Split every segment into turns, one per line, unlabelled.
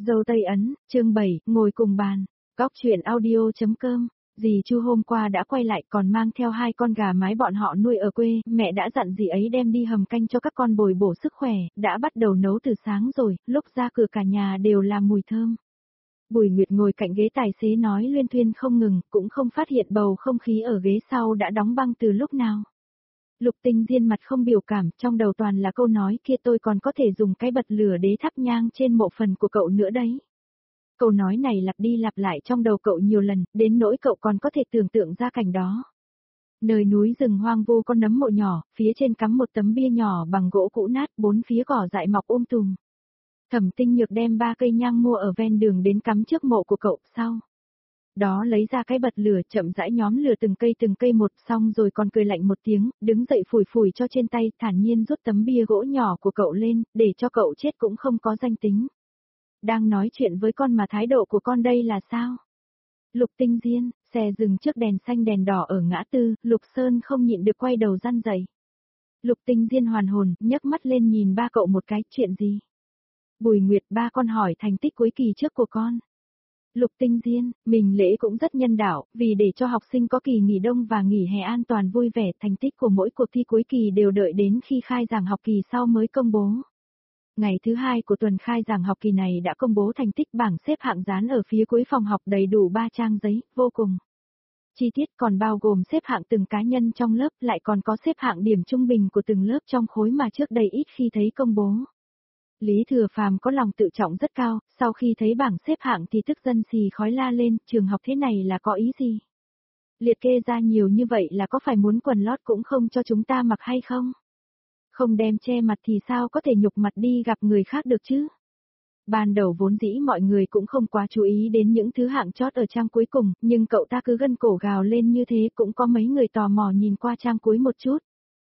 Dâu Tây Ấn, chương 7, ngồi cùng bàn. Góc chuyện audio.com. Dì Chu hôm qua đã quay lại còn mang theo 2 con gà mái bọn họ nuôi ở quê, mẹ đã dặn dì ấy đem đi hầm canh cho các con bồi bổ sức khỏe, đã bắt đầu nấu từ sáng rồi, lúc ra cửa cả nhà đều là mùi thơm. Bùi Nguyệt ngồi cạnh ghế tài xế nói luyên thuyên không ngừng, cũng không phát hiện bầu không khí ở ghế sau đã đóng băng từ lúc nào. Lục Tinh Diên mặt không biểu cảm, trong đầu toàn là câu nói kia tôi còn có thể dùng cái bật lửa để thắp nhang trên mộ phần của cậu nữa đấy. Câu nói này lặp đi lặp lại trong đầu cậu nhiều lần, đến nỗi cậu còn có thể tưởng tượng ra cảnh đó. Nơi núi rừng hoang vu con nấm mộ nhỏ, phía trên cắm một tấm bia nhỏ bằng gỗ cũ nát, 4 phía cỏ dại mọc tùm. Thẩm Tinh Nhược đem 3 cây nhang mua ở ven đường đến cắm trước mộ của cậu, sau đó lấy ra cái bật lửa chậm rãi nhóm lửa từng cây một, xong rồi còn cười lạnh một tiếng, đứng dậy phủi phủi cho trên tay, thản nhiên rút tấm bia gỗ nhỏ của cậu lên, để cho cậu chết cũng không có danh tính. Đang nói chuyện với con mà thái độ của con đây là sao? Lục Tinh Diên, xe dừng trước đèn xanh đèn đỏ ở ngã tư, Lục Sơn không nhịn được quay đầu răn dậy. Lục Tinh Diên hoàn hồn, nhấc mắt lên nhìn ba cậu một cái, chuyện gì? Bùi Nguyệt, ba con hỏi thành tích cuối kỳ trước của con. Lục Tinh Diên, mình lễ cũng rất nhân đạo, vì để cho học sinh có kỳ nghỉ đông và nghỉ hè an toàn vui vẻ, thành tích của mỗi cuộc thi cuối kỳ đều đợi đến khi khai giảng học kỳ sau mới công bố. Ngày thứ 2 của tuần khai giảng học kỳ này đã công bố thành tích, bảng xếp hạng dán ở phía cuối phòng học đầy đủ 3 trang giấy, vô cùng chi tiết, còn bao gồm xếp hạng từng cá nhân trong lớp, lại còn có xếp hạng điểm trung bình của từng lớp trong khối mà trước đây ít khi thấy công bố. Lý Thừa Phàm có lòng tự trọng rất cao, sau khi thấy bảng xếp hạng thì tức dân xì khói la lên, trường học thế này là có ý gì? Liệt kê ra nhiều như vậy là có phải muốn quần lót cũng không cho chúng ta mặc hay không? Không đem che mặt thì sao có thể nhục mặt đi gặp người khác được chứ? Ban đầu vốn dĩ mọi người cũng không quá chú ý đến những thứ hạng chót ở trang cuối cùng, nhưng cậu ta cứ gân cổ gào lên như thế, cũng có mấy người tò mò nhìn qua trang cuối một chút.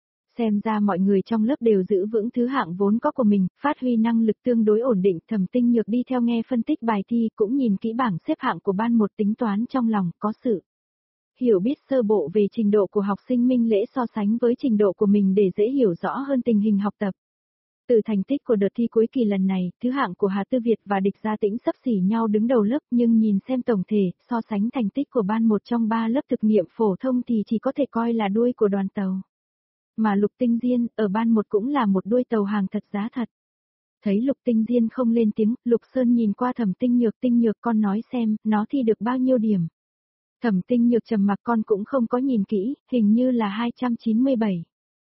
Xem ra mọi người trong lớp đều giữ vững thứ hạng vốn có của mình, phát huy năng lực tương đối ổn định. Thẩm Tinh Nhược đi theo nghe phân tích bài thi, cũng nhìn kỹ bảng xếp hạng của ban một, tính toán trong lòng, có sự hiểu biết sơ bộ về trình độ của học sinh Minh Lễ so sánh với trình độ của mình để dễ hiểu rõ hơn tình hình học tập. Từ thành tích của đợt thi cuối kỳ lần này, thứ hạng của Hà Tư Việt và Địch Gia Tĩnh xấp xỉ nhau đứng đầu lớp, nhưng nhìn xem tổng thể, so sánh thành tích của ban một trong 3 lớp thực nghiệm phổ thông thì chỉ có thể coi là đuôi của đoàn tàu. Mà Lục Tinh Diên, ở ban một cũng là một đuôi tàu hàng thật giá thật. Thấy Lục Tinh Diên không lên tiếng, Lục Sơn nhìn qua Thẩm Tinh Nhược con nói xem, nó thi được bao nhiêu điểm. Thẩm Tinh Nhược trầm mặc, con cũng không có nhìn kỹ, hình như là 297.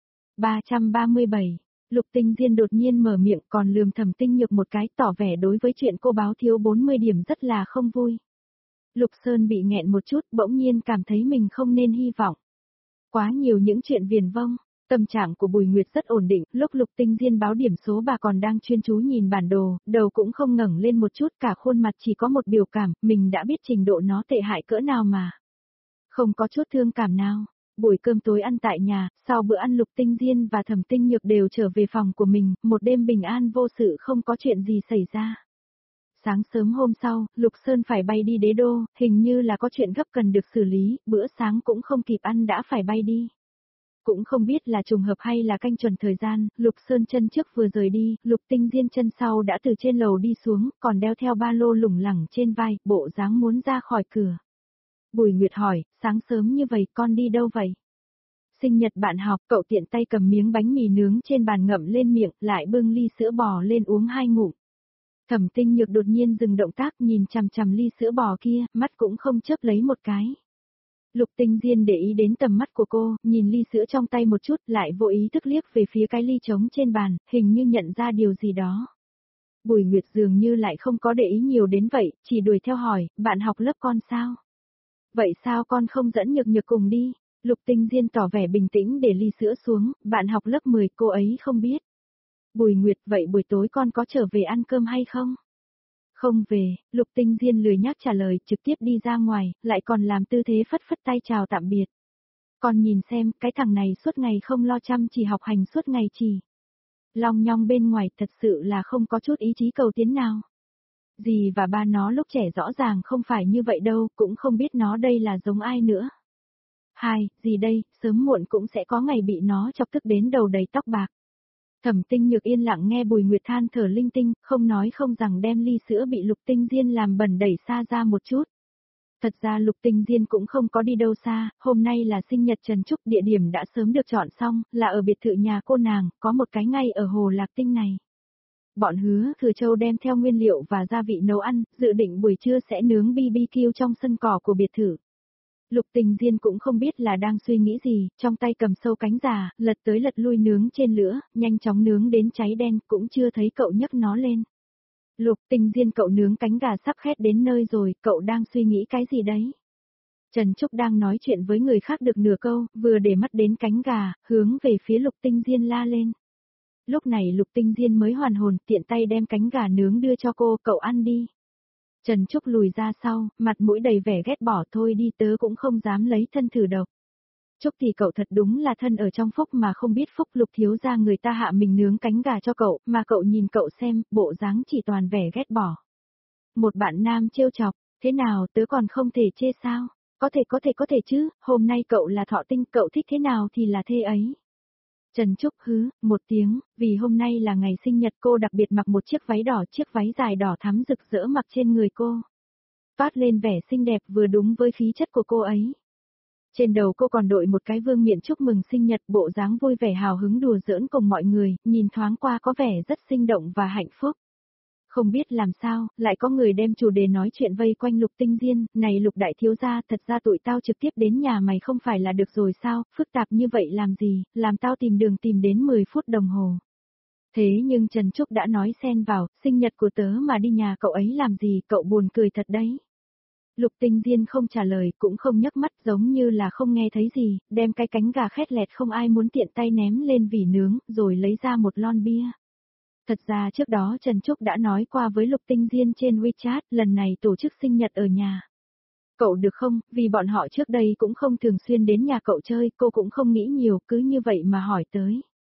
337. Lục Tinh Diên đột nhiên mở miệng, còn lườm Thẩm Tinh Nhược một cái, tỏ vẻ đối với chuyện cô báo thiếu 40 điểm rất là không vui. Lục Sơn bị nghẹn một chút, bỗng nhiên cảm thấy mình không nên hy vọng quá nhiều những chuyện viển vông. Tâm trạng của Bùi Nguyệt rất ổn định, lúc Lục Tinh Diên báo điểm số bà còn đang chuyên chú nhìn bản đồ, đầu cũng không ngẩng lên một chút, cả khuôn mặt chỉ có một biểu cảm, mình đã biết trình độ nó tệ hại cỡ nào mà. Không có chút thương cảm nào. Buổi cơm tối ăn tại nhà, sau bữa ăn Lục Tinh Diên và Thẩm Tinh Nhược đều trở về phòng của mình, một đêm bình an vô sự, không có chuyện gì xảy ra. Sáng sớm hôm sau, Lục Sơn phải bay đi Đế Đô, hình như là có chuyện gấp cần được xử lý, bữa sáng cũng không kịp ăn đã phải bay đi. Cũng không biết là trùng hợp hay là canh chuẩn thời gian, Lục Sơn chân trước vừa rời đi, Lục Tinh Diên chân sau đã từ trên lầu đi xuống, còn đeo theo ba lô lủng lẳng trên vai, bộ dáng muốn ra khỏi cửa. Bùi Nguyệt hỏi, sáng sớm như vậy con đi đâu vậy? Sinh nhật bạn học, cậu tiện tay cầm miếng bánh mì nướng trên bàn ngậm lên miệng, lại bưng ly sữa bò lên uống 2 ngụm. Thẩm Tinh Nhược đột nhiên dừng động tác, nhìn chằm chằm ly sữa bò kia, mắt cũng không chớp lấy một cái. Lục Tinh Diên để ý đến tầm mắt của cô, nhìn ly sữa trong tay một chút, lại vô ý thức liếc về phía cái ly trống trên bàn, hình như nhận ra điều gì đó. Bùi Nguyệt dường như lại không có để ý nhiều đến vậy, chỉ đuổi theo hỏi, bạn học lớp con sao? Vậy sao con không dẫn Nhược Nhược cùng đi? Lục Tinh Diên tỏ vẻ bình tĩnh để ly sữa xuống, bạn học lớp 10, cô ấy không biết. Bùi Nguyệt, vậy buổi tối con có trở về ăn cơm hay không? Không về, Lục Tinh Diên lười nhác trả lời, trực tiếp đi ra ngoài, lại còn làm tư thế phất phất tay chào tạm biệt. Con nhìn xem, cái thằng này suốt ngày không lo chăm chỉ học hành, suốt ngày chỉ long nhong bên ngoài, thật sự là không có chút ý chí cầu tiến nào. Dì và ba nó lúc trẻ rõ ràng không phải như vậy đâu, cũng không biết nó đây là giống ai nữa. Dì đây, sớm muộn cũng sẽ có ngày bị nó chọc tức đến đầu đầy tóc bạc. Thẩm Tinh Nhược yên lặng nghe Bùi Nguyệt than thở linh tinh, không nói không rằng đem ly sữa bị Lục Tinh Diên làm bẩn đẩy xa ra một chút. Thật ra Lục Tinh Diên cũng không có đi đâu xa, hôm nay là sinh nhật Trần Trúc, địa điểm đã sớm được chọn xong, là ở biệt thự nhà cô nàng, có một cái ngay ở Hồ Lạc Tinh này. Bọn Hứa Thừa Châu đem theo nguyên liệu và gia vị nấu ăn, dự định buổi trưa sẽ nướng BBQ trong sân cỏ của biệt thự. Lục Tình Diên cũng không biết là đang suy nghĩ gì, trong tay cầm sâu cánh gà, lật tới lật lui nướng trên lửa, nhanh chóng nướng đến cháy đen, cũng chưa thấy cậu nhấc nó lên. Lục Tình Diên, cậu nướng cánh gà sắp khét đến nơi rồi, cậu đang suy nghĩ cái gì đấy? Trần Trúc đang nói chuyện với người khác được nửa câu, vừa để mắt đến cánh gà, hướng về phía Lục Tinh Diên la lên. Lúc này Lục Tinh Diên mới hoàn hồn, tiện tay đem cánh gà nướng đưa cho cô, cậu ăn đi. Trần Trúc lùi ra sau, mặt mũi đầy vẻ ghét bỏ, thôi đi, tớ cũng không dám lấy thân thử độc. Trúc thì cậu thật đúng là thân ở trong phúc mà không biết phúc, Lục thiếu gia người ta hạ mình nướng cánh gà cho cậu, mà cậu nhìn cậu xem, bộ dáng chỉ toàn vẻ ghét bỏ. Một bạn nam trêu chọc, thế nào tớ còn không thể chê sao? Có thể chứ, hôm nay cậu là thọ tinh, cậu thích thế nào thì là thế ấy. Trần Trúc hứ, một tiếng, vì hôm nay là ngày sinh nhật cô đặc biệt mặc một chiếc váy đỏ, chiếc váy dài đỏ thắm rực rỡ mặc trên người cô. Toát lên vẻ xinh đẹp vừa đúng với khí chất của cô ấy. Trên đầu cô còn đội một cái vương miện chúc mừng sinh nhật, bộ dáng vui vẻ hào hứng đùa giỡn cùng mọi người, nhìn thoáng qua có vẻ rất sinh động và hạnh phúc. Không biết làm sao, lại có người đem chủ đề nói chuyện vây quanh Lục Tinh Diên, này Lục đại thiếu gia, thật ra tụi tao trực tiếp đến nhà mày không phải là được rồi sao, phức tạp như vậy làm gì, làm tao tìm đường tìm đến 10 phút đồng hồ. Thế nhưng Trần Trúc đã nói xen vào, sinh nhật của tớ mà đi nhà cậu ấy làm gì, cậu buồn cười thật đấy. Lục Tinh Diên không trả lời, cũng không nhấc mắt, giống như là không nghe thấy gì, đem cái cánh gà khét lẹt không ai muốn tiện tay ném lên vỉ nướng, rồi lấy ra một lon bia. Thật ra trước đó Trần Trúc đã nói qua với Lục Tinh Diên trên WeChat, lần này tổ chức sinh nhật ở nhà. Cậu được không, vì bọn họ trước đây cũng không thường xuyên đến nhà cậu chơi, cô cũng không nghĩ nhiều, cứ như vậy mà hỏi tới.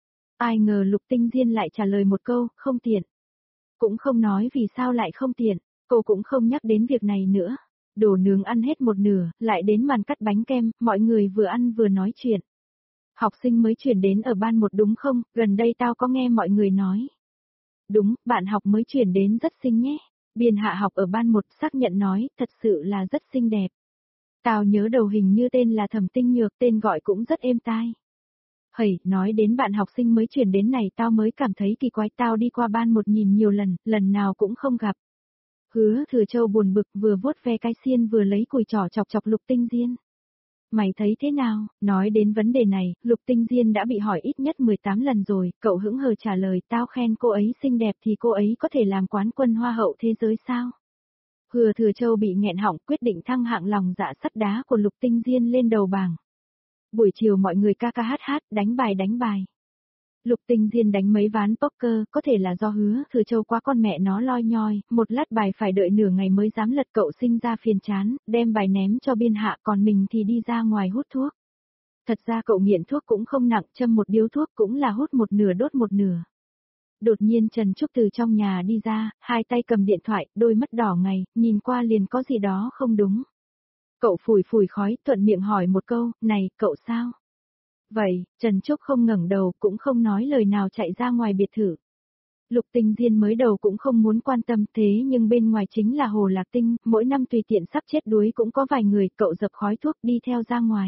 Ai ngờ Lục Tinh Diên lại trả lời một câu, không tiện. Cũng không nói vì sao lại không tiện, cô cũng không nhắc đến việc này nữa. Đồ nướng ăn hết một nửa, lại đến màn cắt bánh kem, mọi người vừa ăn vừa nói chuyện. Học sinh mới chuyển đến ở ban một đúng không, gần đây tao có nghe mọi người nói. Đúng, bạn học mới chuyển đến rất xinh nhé. Biên Hạ học ở ban một xác nhận nói, thật sự là rất xinh đẹp. Tao nhớ đầu hình như tên là Thẩm Tinh Nhược, tên gọi cũng rất êm tai. Hầy, nói đến bạn học sinh mới chuyển đến này tao mới cảm thấy kỳ quái, tao đi qua ban một nhìn nhiều lần, lần nào cũng không gặp. Hứa Thừa Châu buồn bực vừa vuốt ve cái xiên vừa lấy cùi trỏ chọc chọc Lục Tinh Diên. Mày thấy thế nào? Nói đến vấn đề này, Lục Tinh Diên đã bị hỏi ít nhất 18 lần rồi, cậu hững hờ trả lời, tao khen cô ấy xinh đẹp thì cô ấy có thể làm quán quân hoa hậu thế giới sao? Hứa Thừa Châu bị nghẹn họng, quyết định thăng hạng lòng dạ sắt đá của Lục Tinh Diên lên đầu bảng. Buổi chiều mọi người ca ca hát hát, đánh bài. Lục Tinh Diên đánh mấy ván poker, có thể là do Hứa Thừa Châu quá con mẹ nó loi nhoi, một lát bài phải đợi nửa ngày mới dám lật, cậu sinh ra phiền chán, đem bài ném cho Biên Hạ, còn mình thì đi ra ngoài hút thuốc. Thật ra cậu nghiện thuốc cũng không nặng, châm một điếu thuốc cũng là hút một nửa đốt một nửa. Đột nhiên Trần Trúc từ trong nhà đi ra, hai tay cầm điện thoại, đôi mắt đỏ ngày, nhìn qua liền có gì đó không đúng. Cậu phủi phủi khói, thuận miệng hỏi một câu, này, cậu sao? Vậy, Trần Trúc không ngẩng đầu, cũng không nói lời nào chạy ra ngoài biệt thự. Lục Tinh Diên mới đầu cũng không muốn quan tâm, thế nhưng bên ngoài chính là Hồ Lạc Tinh, mỗi năm tùy tiện sắp chết đuối cũng có vài người, cậu dập khói thuốc đi theo ra ngoài.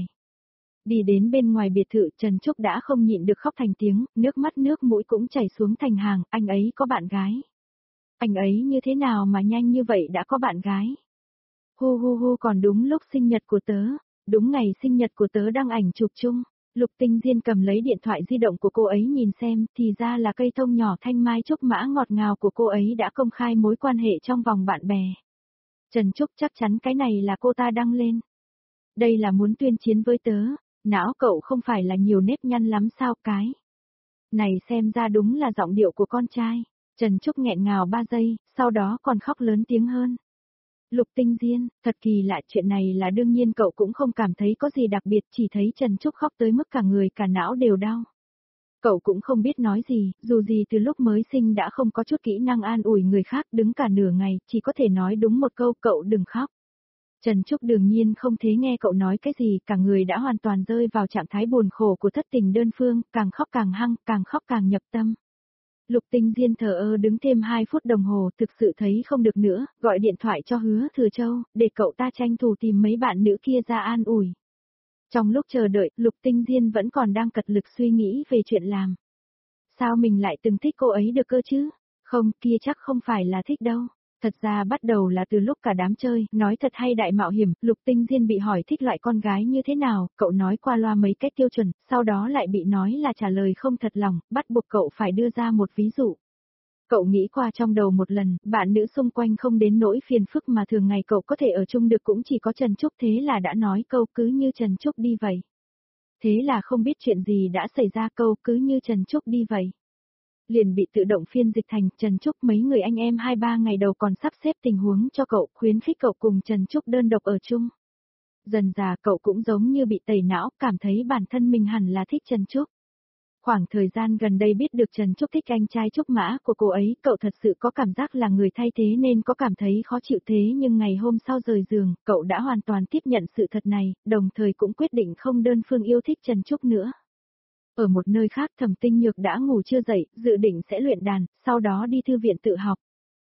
Đi đến bên ngoài biệt thự, Trần Trúc đã không nhịn được khóc thành tiếng, nước mắt nước mũi cũng chảy xuống thành hàng, anh ấy có bạn gái. Anh ấy như thế nào mà nhanh như vậy đã có bạn gái? Hu còn đúng lúc sinh nhật của tớ, đúng ngày sinh nhật của tớ đăng ảnh chụp chung. Lục Tinh Diên cầm lấy điện thoại di động của cô ấy nhìn xem, thì ra là cây thông nhỏ thanh mai trúc mã ngọt ngào của cô ấy đã công khai mối quan hệ trong vòng bạn bè. Trần Trúc chắc chắn cái này là cô ta đăng lên. Đây là muốn tuyên chiến với tớ, não cậu không phải là nhiều nếp nhăn lắm sao cái. Này xem ra đúng là giọng điệu của con trai. Trần Trúc nghẹn ngào 3 giây, sau đó còn khóc lớn tiếng hơn. Lục Tinh Diên, thật kỳ lạ, chuyện này là đương nhiên cậu cũng không cảm thấy có gì đặc biệt, chỉ thấy Trần Trúc khóc tới mức cả người cả não đều đau. Cậu cũng không biết nói gì, dù gì từ lúc mới sinh đã không có chút kỹ năng an ủi người khác, đứng cả nửa ngày, chỉ có thể nói đúng một câu, cậu đừng khóc. Trần Trúc đương nhiên không thế nghe cậu nói cái gì, cả người đã hoàn toàn rơi vào trạng thái buồn khổ của thất tình đơn phương, càng khóc càng hăng, càng khóc càng nhập tâm. Lục Tinh Diên thờ ơ đứng thêm 2 phút đồng hồ, thực sự thấy không được nữa, gọi điện thoại cho Hứa Thừa Châu, để cậu ta tranh thủ tìm mấy bạn nữ kia ra an ủi. Trong lúc chờ đợi, Lục Tinh Diên vẫn còn đang cật lực suy nghĩ về chuyện làm. Sao mình lại từng thích cô ấy được cơ chứ? Không, kia chắc không phải là thích đâu. Thật ra bắt đầu là từ lúc cả đám chơi, nói thật hay đại mạo hiểm, Lục Tinh Diên bị hỏi thích loại con gái như thế nào, cậu nói qua loa mấy cách tiêu chuẩn, sau đó lại bị nói là trả lời không thật lòng, bắt buộc cậu phải đưa ra một ví dụ. Cậu nghĩ qua trong đầu một lần, bạn nữ xung quanh không đến nỗi phiền phức mà thường ngày cậu có thể ở chung được cũng chỉ có Trần Trúc, thế là đã nói câu cứ như Trần Trúc đi vậy. Thế là không biết chuyện gì đã xảy ra, câu cứ như Trần Trúc đi vậy. Liền bị tự động phiên dịch thành Trần Trúc. Mấy người anh em 2-3 ngày đầu còn sắp xếp tình huống cho cậu, khuyến khích cậu cùng Trần Trúc đơn độc ở chung. Dần dà cậu cũng giống như bị tẩy não, cảm thấy bản thân mình hẳn là thích Trần Trúc. Khoảng thời gian gần đây biết được Trần Trúc thích anh trai Trúc Mã của cô ấy, cậu thật sự có cảm giác là người thay thế nên có cảm thấy khó chịu, thế nhưng ngày hôm sau rời giường, cậu đã hoàn toàn tiếp nhận sự thật này, đồng thời cũng quyết định không đơn phương yêu thích Trần Trúc nữa. Ở một nơi khác, Thẩm Tinh Nhược đã ngủ chưa dậy, dự định sẽ luyện đàn, sau đó đi thư viện tự học.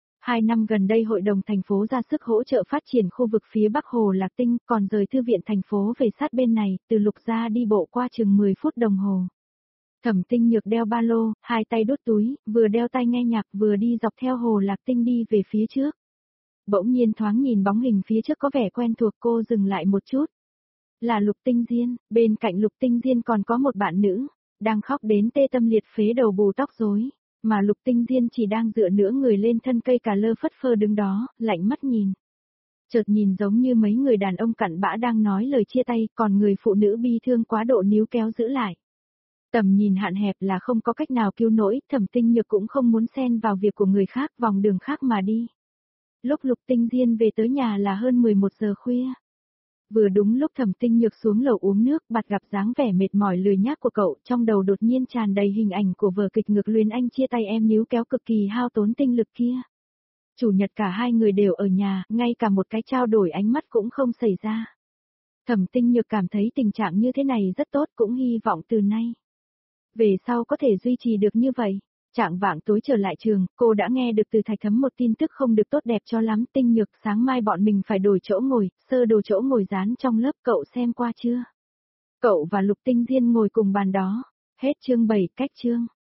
2 năm gần đây hội đồng thành phố ra sức hỗ trợ phát triển khu vực phía Bắc Hồ Lạc Tinh, còn rời thư viện thành phố về sát bên này, từ Lục Gia đi bộ qua chừng 10 phút đồng hồ. Thẩm Tinh Nhược đeo ba lô, 2 tay đút túi, vừa đeo tai nghe nhạc vừa đi dọc theo Hồ Lạc Tinh đi về phía trước. Bỗng nhiên thoáng nhìn bóng hình phía trước có vẻ quen thuộc, cô dừng lại một chút. Là Lục Tinh Diên, bên cạnh Lục Tinh Diên còn có một bạn nữ, đang khóc đến tê tâm liệt phế đầu bù tóc rối, mà Lục Tinh Diên chỉ đang dựa nửa người lên thân cây cà lơ phất phơ đứng đó, lạnh mắt nhìn. Chợt nhìn giống như mấy người đàn ông cặn bã đang nói lời chia tay, còn người phụ nữ bi thương quá độ níu kéo giữ lại. Tầm nhìn hạn hẹp là không có cách nào cứu nổi, Thẩm Tinh Nhược cũng không muốn xen vào việc của người khác, vòng đường khác mà đi. Lúc Lục Tinh Diên về tới nhà là hơn 11 giờ khuya. Vừa đúng lúc Thẩm Tinh Nhược xuống lầu uống nước, bạt gặp dáng vẻ mệt mỏi lười nhác của cậu, trong đầu đột nhiên tràn đầy hình ảnh của vở kịch ngược luyến anh chia tay em níu kéo cực kỳ hao tốn tinh lực kia. Chủ nhật cả hai người đều ở nhà, ngay cả một cái trao đổi ánh mắt cũng không xảy ra. Thẩm Tinh Nhược cảm thấy tình trạng như thế này rất tốt, cũng hy vọng từ nay về sau có thể duy trì được như vậy. Trạng vạng tối trở lại trường, cô đã nghe được từ Thạch Thấm một tin tức không được tốt đẹp cho lắm. Tinh Nhược, sáng mai bọn mình phải đổi chỗ ngồi, sơ đồ chỗ ngồi dán trong lớp, cậu xem qua chưa? Cậu và Lục Tinh Diên ngồi cùng bàn đó. Hết chương 7, cách chương.